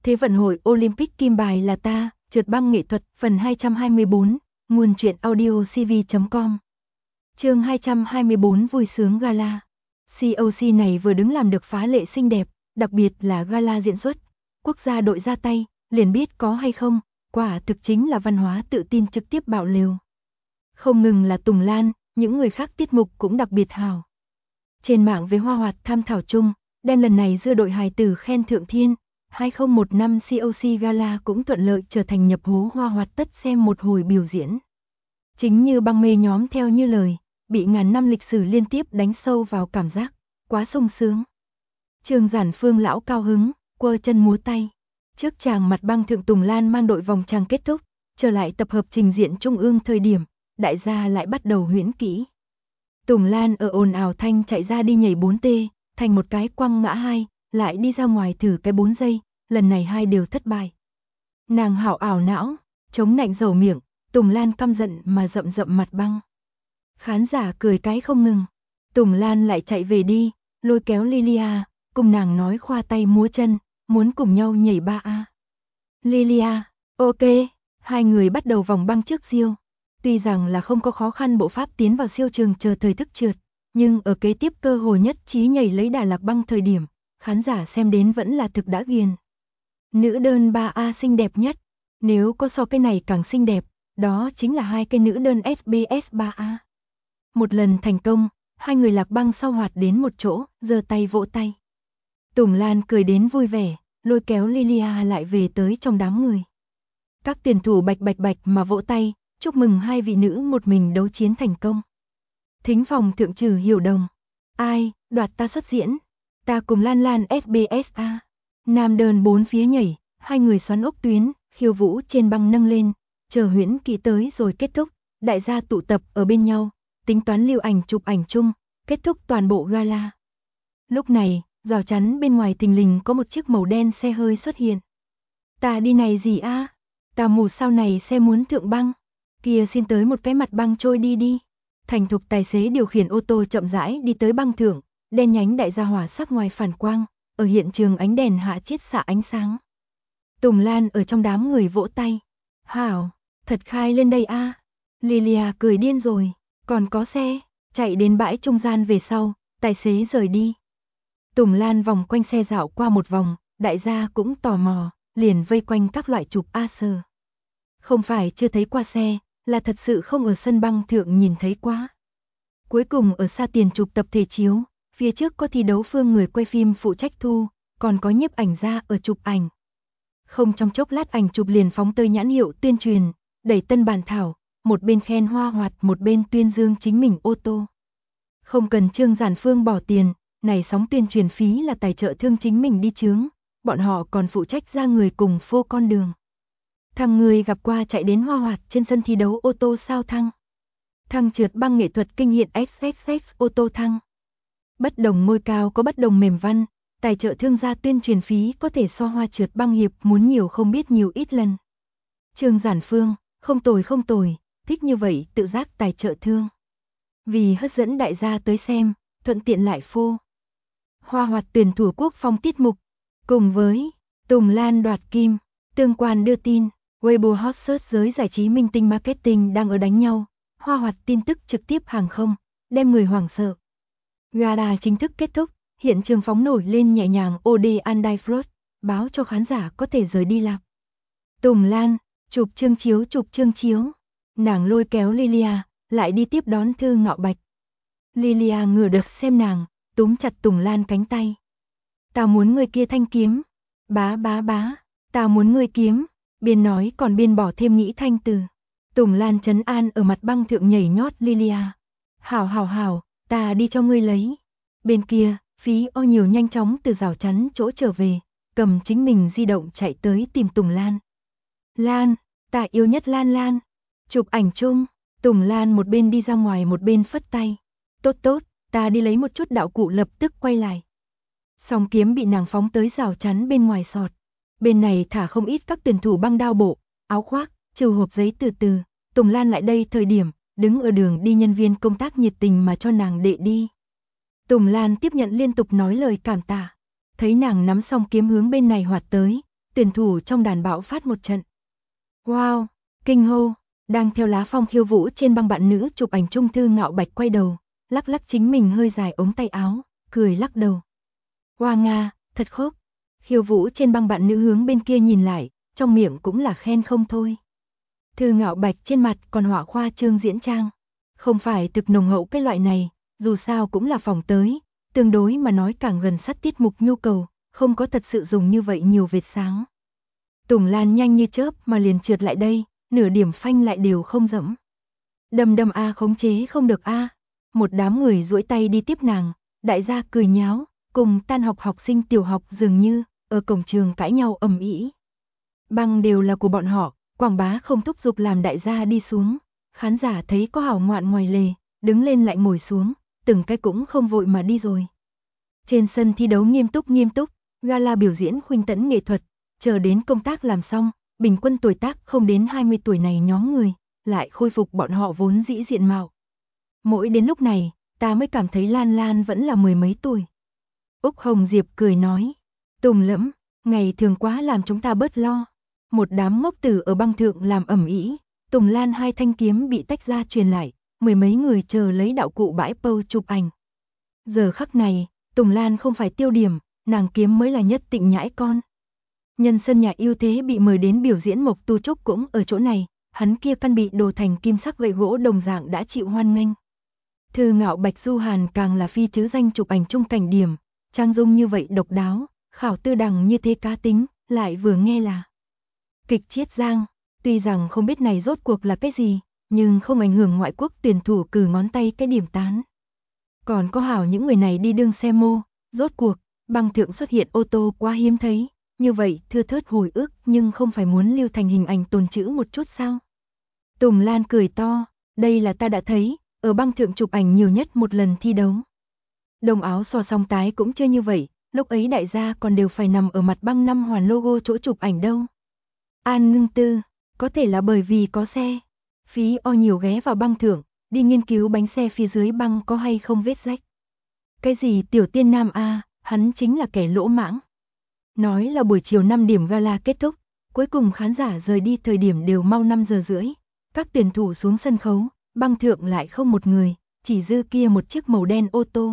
Thế vận hội Olympic kim bài là ta, trượt băng nghệ thuật, phần 224, nguồn truyện audiocv.com. Chương 224 vui sướng gala. COC này vừa đứng làm được phá lệ xinh đẹp, đặc biệt là gala diễn xuất. Quốc gia đội ra tay, liền biết có hay không, quả thực chính là văn hóa tự tin trực tiếp bạo lều. Không ngừng là Tùng Lan, những người khác tiết mục cũng đặc biệt hào. Trên mạng với Hoa Hoạt tham thảo chung, đem lần này dưa đội hài tử khen thượng thiên. 2015 COC Gala cũng thuận lợi trở thành nhập hố Hoa Hoạt tất xem một hồi biểu diễn. Chính như băng mê nhóm theo như lời, bị ngàn năm lịch sử liên tiếp đánh sâu vào cảm giác, quá sung sướng. Trương Giản Phương lão cao hứng, quơ chân múa tay. Trước chàng mặt băng thượng Tùng Lan mang đội vòng tràng kết thúc, trở lại tập hợp trình diện trung ương thời điểm, đại gia lại bắt đầu huyễn kỹ. Tùng Lan ở ồn ào thanh chạy ra đi nhảy 4T, thành một cái quăng ngã 2, lại đi ra ngoài thử cái 4 giây, lần này 2 đều thất bại. Nàng hảo ảo não, chống nạnh dầu miệng, Tùng Lan căm giận mà rậm rậm mặt băng. Khán giả cười cái không ngừng. Tùng Lan lại chạy về đi, lôi kéo Lilia, cùng nàng nói khoa tay múa chân, muốn cùng nhau nhảy 3A. Lilia, ok, hai người bắt đầu vòng băng trước siêu. Tuy rằng là không có khó khăn bộ pháp tiến vào siêu trường chờ thời thức trượt, nhưng ở kế tiếp cơ hội nhất trí nhảy lấy đà lạc băng thời điểm, khán giả xem đến vẫn là thực đã ghiền. Nữ đơn 3A xinh đẹp nhất, nếu có so cái này càng xinh đẹp, đó chính là hai cái nữ đơn SBS 3A. Một lần thành công, hai người lạc băng sau hoạt đến một chỗ, giơ tay vỗ tay. Tùng Lan cười đến vui vẻ, lôi kéo Lilia lại về tới trong đám người. Các tuyển thủ bạch bạch bạch mà vỗ tay, chúc mừng hai vị nữ một mình đấu chiến thành công. Thính phòng thượng trừ Hiểu Đồng. Ai, đoạt ta xuất diễn. Ta cùng Lan Lan SBSA. Nam đơn 4 phía nhảy, hai người xoắn ốc tuyến, khiêu vũ trên băng nâng lên, chờ huyễn kỹ tới rồi kết thúc, đại gia tụ tập ở bên nhau, tính toán lưu ảnh chụp ảnh chung, kết thúc toàn bộ gala. Lúc này, rào chắn bên ngoài thình lình có một chiếc màu đen xe hơi xuất hiện. Ta đi này gì a? Ta mù sao này xe muốn thượng băng. Kia xin tới một cái mặt băng trôi đi đi. Thành thục tài xế điều khiển ô tô chậm rãi đi tới băng thượng, đen nhánh đại gia hỏa sắc ngoài phản quang, ở hiện trường ánh đèn hạ chiết xạ ánh sáng. Tùng Lan ở trong đám người vỗ tay. Hảo, thật khai lên đây a. Lilia cười điên rồi, còn có xe, chạy đến bãi trung gian về sau, tài xế rời đi. Tùng Lan vòng quanh xe dạo qua một vòng, đại gia cũng tò mò, liền vây quanh các loại chụp A sờ. Không phải chưa thấy qua xe, là thật sự không ở sân băng thượng nhìn thấy quá. Cuối cùng ở xa tiền chụp tập thể chiếu, phía trước có thi đấu phương người quay phim phụ trách thu, còn có nhiếp ảnh gia ở chụp ảnh. Không trong chốc lát ảnh chụp liền phóng tới nhãn hiệu tuyên truyền, đẩy tân bản thảo, một bên khen Hoa Hoạt một bên tuyên dương chính mình ô tô. Không cần Trương Giản Phương bỏ tiền, này sóng tuyên truyền phí là tài trợ thương chính mình đi chướng, bọn họ còn phụ trách ra người cùng phô con đường. Thằng người gặp qua chạy đến Hoa Hoạt trên sân thi đấu ô tô sao thăng. Thăng trượt băng nghệ thuật kinh hiện XXX ô tô thăng. Bất đồng ngôi cao có bất đồng mềm văn, tài trợ thương gia tuyên truyền phí có thể so Hoa trượt băng hiệp muốn nhiều không biết nhiều ít lần. Trương Giản Phương, không tồi, thích như vậy tự giác tài trợ thương. Vì hấp dẫn đại gia tới xem, thuận tiện lại phô. Hoa Hoạt tuyển thủ quốc phong tiết mục, cùng với Tùng Lan đoạt kim, tương quan đưa tin. Weibo hot search giới giải trí minh tinh marketing đang ở đánh nhau, Hoa Hoạt tin tức trực tiếp hàng không, đem người hoảng sợ. Gala chính thức kết thúc, hiện trường phóng nổi lên nhẹ nhàng OD Andifrod, báo cho khán giả có thể rời đi lạc. Tùng Lan, chụp chương chiếu, nàng lôi kéo Lilia, lại đi tiếp đón Thư Ngạo Bạch. Lilia ngửa đợt xem nàng, túm chặt Tùng Lan cánh tay. Tao muốn người kia thanh kiếm, bá, tao muốn người kiếm. Biên nói còn biên bỏ thêm nghĩ thanh từ. Tùng Lan trấn an ở mặt băng thượng nhảy nhót Lilia. Hảo, ta đi cho ngươi lấy. Bên kia, Phí O nhiều nhanh chóng từ rào chắn chỗ trở về, cầm chính mình di động chạy tới tìm Tùng Lan. Lan, ta yêu nhất Lan. Chụp ảnh chung, Tùng Lan một bên đi ra ngoài một bên phất tay. Tốt, ta đi lấy một chút đạo cụ lập tức quay lại. Song kiếm bị nàng phóng tới rào chắn bên ngoài sọt. Bên này thả không ít các tuyển thủ băng đao bộ, áo khoác, trừ hộp giấy từ. Tùng Lan lại đây thời điểm, đứng ở đường đi nhân viên công tác nhiệt tình mà cho nàng đệ đi. Tùng Lan tiếp nhận liên tục nói lời cảm tạ. Thấy nàng nắm xong kiếm hướng bên này hoạt tới, tuyển thủ trong đàn bão phát một trận. Wow, kinh hô, đang theo lá phong khiêu vũ trên băng bạn nữ chụp ảnh chung Thư Ngạo Bạch quay đầu, lắc lắc chính mình hơi dài ống tay áo, cười lắc đầu. Hoa Nga, thật khốc. Khiêu vũ trên băng bạn nữ hướng bên kia nhìn lại, trong miệng cũng là khen không thôi. Thư Ngạo Bạch trên mặt còn họa khoa trương diễn trang. Không phải thực nồng hậu cái loại này, dù sao cũng là phòng tới, tương đối mà nói càng gần sát tiết mục nhu cầu, không có thật sự dùng như vậy nhiều vệt sáng. Tùng Lan nhanh như chớp mà liền trượt lại đây, nửa điểm phanh lại đều không dẫm. Đầm đầm a khống chế không được a. Một đám người duỗi tay đi tiếp nàng, đại gia cười nháo, cùng tan học học sinh tiểu học dường như, ở cổng trường cãi nhau ầm ĩ. Băng đều là của bọn họ, quảng bá không thúc giục làm đại gia đi xuống. Khán giả thấy có hảo ngoạn ngoài lề, đứng lên lại ngồi xuống, từng cái cũng không vội mà đi rồi. Trên sân thi đấu nghiêm túc, gala biểu diễn khuynh tẫn nghệ thuật, chờ đến công tác làm xong, bình quân tuổi tác không đến 20 tuổi này nhóm người, lại khôi phục bọn họ vốn dĩ diện mạo. Mỗi đến lúc này, ta mới cảm thấy Lan Lan vẫn là mười mấy tuổi. Úc Hồng Diệp cười nói, Tùng Lẫm, ngày thường quá làm chúng ta bớt lo. Một đám ngốc tử ở băng thượng làm ầm ĩ, Tùng Lan hai thanh kiếm bị tách ra truyền lại, mười mấy người chờ lấy đạo cụ bãi pâu chụp ảnh. Giờ khắc này, Tùng Lan không phải tiêu điểm, nàng kiếm mới là nhất tịnh nhãi con. Nhân sân nhà yêu thế bị mời đến biểu diễn Mộc Tu Trúc cũng ở chỗ này, hắn kia căn bị đồ thành kim sắc gậy gỗ đồng dạng đã chịu hoan nghênh. Thư Ngạo Bạch Du Hàn càng là phi chứ danh chụp ảnh chung cảnh điểm, trang dung như vậy độc đáo, Khảo Tư Đằng như thế cá tính, lại vừa nghe là kịch Chiết Giang, tuy rằng không biết này rốt cuộc là cái gì, nhưng không ảnh hưởng ngoại quốc tuyển thủ cử ngón tay cái điểm tán. Còn có hảo những người này đi đương xe mô, rốt cuộc, băng thượng xuất hiện ô tô quá hiếm thấy, như vậy thưa thớt hồi ức nhưng không phải muốn lưu thành hình ảnh tồn trữ một chút sao. Tùng Lan cười to, đây là ta đã thấy, ở băng thượng chụp ảnh nhiều nhất một lần thi đấu. Đồng áo so song tái cũng chưa như vậy, lúc ấy đại gia còn đều phải nằm ở mặt băng 5 hoàn logo chỗ chụp ảnh đâu. An Ngưng Tư, có thể là bởi vì có xe. Phí o nhiều ghé vào băng thượng, đi nghiên cứu bánh xe phía dưới băng có hay không vết rách. Cái gì tiểu tiên nam a, hắn chính là kẻ lỗ mãng. Nói là buổi chiều 5 điểm gala kết thúc, cuối cùng khán giả rời đi thời điểm đều mau 5 giờ rưỡi. Các tuyển thủ xuống sân khấu, băng thượng lại không một người, chỉ dư kia một chiếc màu đen ô tô.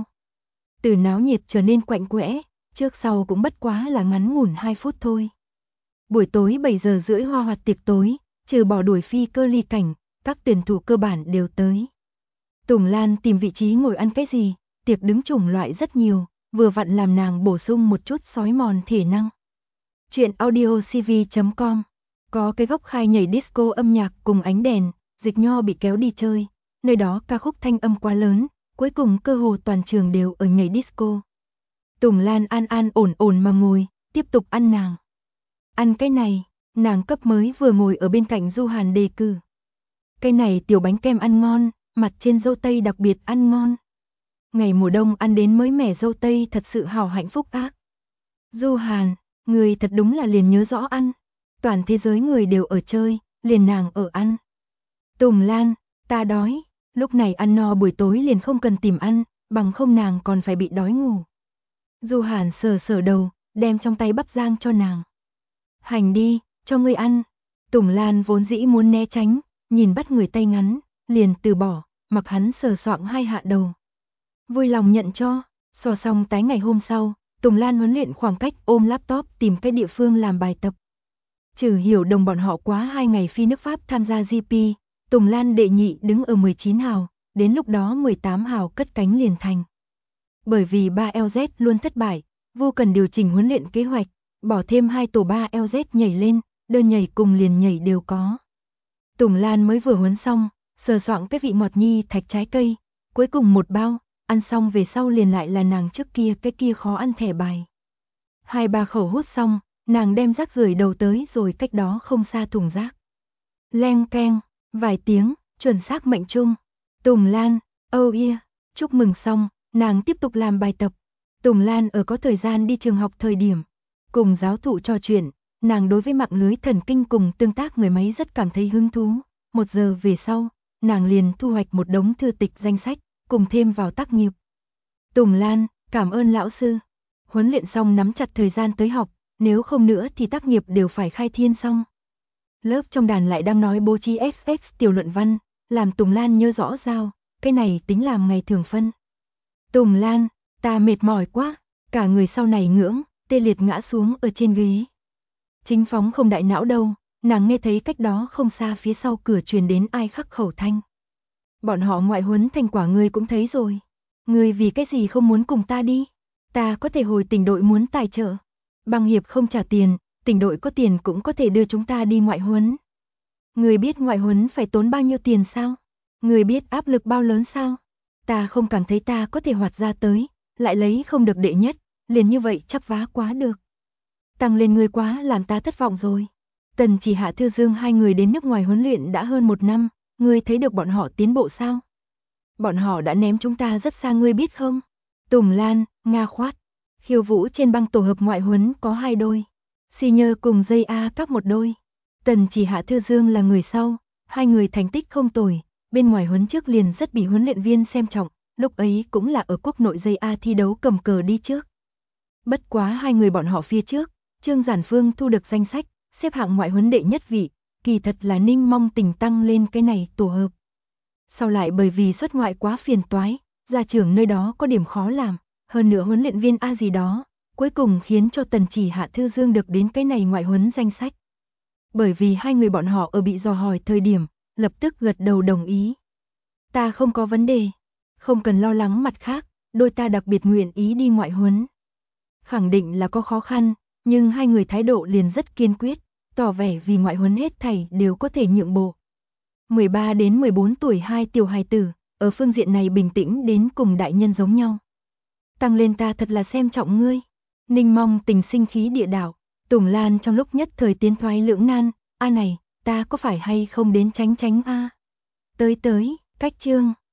Từ náo nhiệt trở nên quạnh quẽ, trước sau cũng bất quá là ngắn ngủn 2 phút thôi. Buổi tối 7 giờ rưỡi hoa hoạt tiệc tối, trừ bỏ đuổi phi cơ ly cảnh, các tuyển thủ cơ bản đều tới. Tùng Lan tìm vị trí ngồi ăn cái gì, tiệc đứng chủng loại rất nhiều, vừa vặn làm nàng bổ sung một chút xói mòn thể năng. Chuyện audiocv.com có cái góc khai nhảy disco âm nhạc cùng ánh đèn, Dịch Nho bị kéo đi chơi, nơi đó ca khúc thanh âm quá lớn, cuối cùng cơ hồ toàn trường đều ở nhảy disco. Tùng Lan an ổn mà ngồi, tiếp tục ăn nàng. Ăn cái này, nàng cấp mới vừa ngồi ở bên cạnh Du Hàn đề cử. Cái này tiểu bánh kem ăn ngon, mặt trên dâu tây đặc biệt ăn ngon. Ngày mùa đông ăn đến mới mẻ dâu tây thật sự hào hạnh phúc ác. Du Hàn, người thật đúng là liền nhớ rõ ăn. Toàn thế giới người đều ở chơi, liền nàng ở ăn. Tùng Lan, ta đói, lúc này ăn no buổi tối liền không cần tìm ăn, bằng không nàng còn phải bị đói ngủ. Du Hàn sờ đầu, đem trong tay bắp rang cho nàng. Hành đi, cho ngươi ăn. Tùng Lan vốn dĩ muốn né tránh, nhìn bắt người tay ngắn, liền từ bỏ, mặc hắn sờ soạng hai hạ đầu. Vui lòng nhận cho, so xong tái ngày hôm sau, Tùng Lan huấn luyện khoảng cách ôm laptop tìm cái địa phương làm bài tập. Trừ Hiểu Đồng bọn họ quá 2 ngày phi nước Pháp tham gia GP, Tùng Lan đệ nhị đứng ở 19 hào, đến lúc đó 18 hào cất cánh liền thành. Bởi vì 3LZ luôn thất bại, vô cần điều chỉnh huấn luyện kế hoạch, bỏ thêm 2 tổ 3LZ nhảy lên, đơn nhảy cùng liền nhảy đều có. Tùng Lan mới vừa huấn xong, sờ soạng cái vị ngọt nhi thạch trái cây, cuối cùng một bao, ăn xong về sau liền lại là nàng trước kia cái kia khó ăn thẻ bài. 2-3 khẩu hút xong, nàng đem rác rưởi đầu tới rồi cách đó không xa thùng rác. Leng keng, vài tiếng, chuẩn xác mệnh trung. Tùng Lan, oh yeah, chúc mừng xong, nàng tiếp tục làm bài tập. Tùng Lan ở có thời gian đi trường học thời điểm, cùng giáo thụ trò chuyện, nàng đối với mạng lưới thần kinh cùng tương tác người máy rất cảm thấy hứng thú. 1 giờ về sau, nàng liền thu hoạch một đống thư tịch danh sách, cùng thêm vào tác nghiệp. Tùng Lan, cảm ơn lão sư. Huấn luyện xong nắm chặt thời gian tới học, nếu không nữa thì tác nghiệp đều phải khai thiên xong. Lớp trong đàn lại đang nói bố trí XX tiểu luận văn, làm Tùng Lan nhớ rõ giao, cái này tính làm ngày thường phân. Tùng Lan, ta mệt mỏi quá, cả người sau này ngưỡng, tê liệt ngã xuống ở trên ghế. Chính Phóng không đại não đâu, nàng nghe thấy cách đó không xa phía sau cửa truyền đến ai khắc khẩu thanh. Bọn họ ngoại huấn thành quả ngươi cũng thấy rồi. Ngươi vì cái gì không muốn cùng ta đi? Ta có thể hồi tỉnh đội muốn tài trợ. Băng hiệp không trả tiền, tỉnh đội có tiền cũng có thể đưa chúng ta đi ngoại huấn. Ngươi biết ngoại huấn phải tốn bao nhiêu tiền sao? Ngươi biết áp lực bao lớn sao? Ta không cảm thấy ta có thể hoạt ra tới, lại lấy không được đệ nhất, liền như vậy chắp vá quá được. Tăng lên ngươi quá làm ta thất vọng rồi. Tần Chỉ Hạ Thư Dương hai người đến nước ngoài huấn luyện đã hơn 1 năm, ngươi thấy được bọn họ tiến bộ sao? Bọn họ đã ném chúng ta rất xa ngươi biết không? Tùng Lan, Nga khoát. Khiêu vũ trên băng tổ hợp ngoại huấn có 2 đôi. Si Nhơ cùng Dây A các một đôi. Tần Chỉ Hạ Thư Dương là người sau, hai người thành tích không tồi, bên ngoài huấn trước liền rất bị huấn luyện viên xem trọng, lúc ấy cũng là ở quốc nội Dây A thi đấu cầm cờ đi trước. Bất quá hai người bọn họ phía trước, Trương Giản Phương thu được danh sách, xếp hạng ngoại huấn đệ nhất vị, kỳ thật là Ninh Mong Tình tăng lên cái này tổ hợp. Sau lại bởi vì xuất ngoại quá phiền toái, gia trưởng nơi đó có điểm khó làm, hơn nữa huấn luyện viên A gì đó, cuối cùng khiến cho Tần Chỉ Hạ Thư Dương được đến cái này ngoại huấn danh sách. Bởi vì hai người bọn họ ở bị dò hỏi thời điểm, lập tức gật đầu đồng ý. Ta không có vấn đề, không cần lo lắng mặt khác, đôi ta đặc biệt nguyện ý đi ngoại huấn. Khẳng định là có khó khăn, nhưng hai người thái độ liền rất kiên quyết, tỏ vẻ vì ngoại huấn hết thảy đều có thể nhượng bộ. 13 đến 14 tuổi hai tiểu hài tử, ở phương diện này bình tĩnh đến cùng đại nhân giống nhau. Tăng lên ta thật là xem trọng ngươi. Ninh Mong Tình sinh khí địa đạo, Tùng Lan trong lúc nhất thời tiến thoái lưỡng nan, a này, ta có phải hay không đến tránh a? Tới, cách chương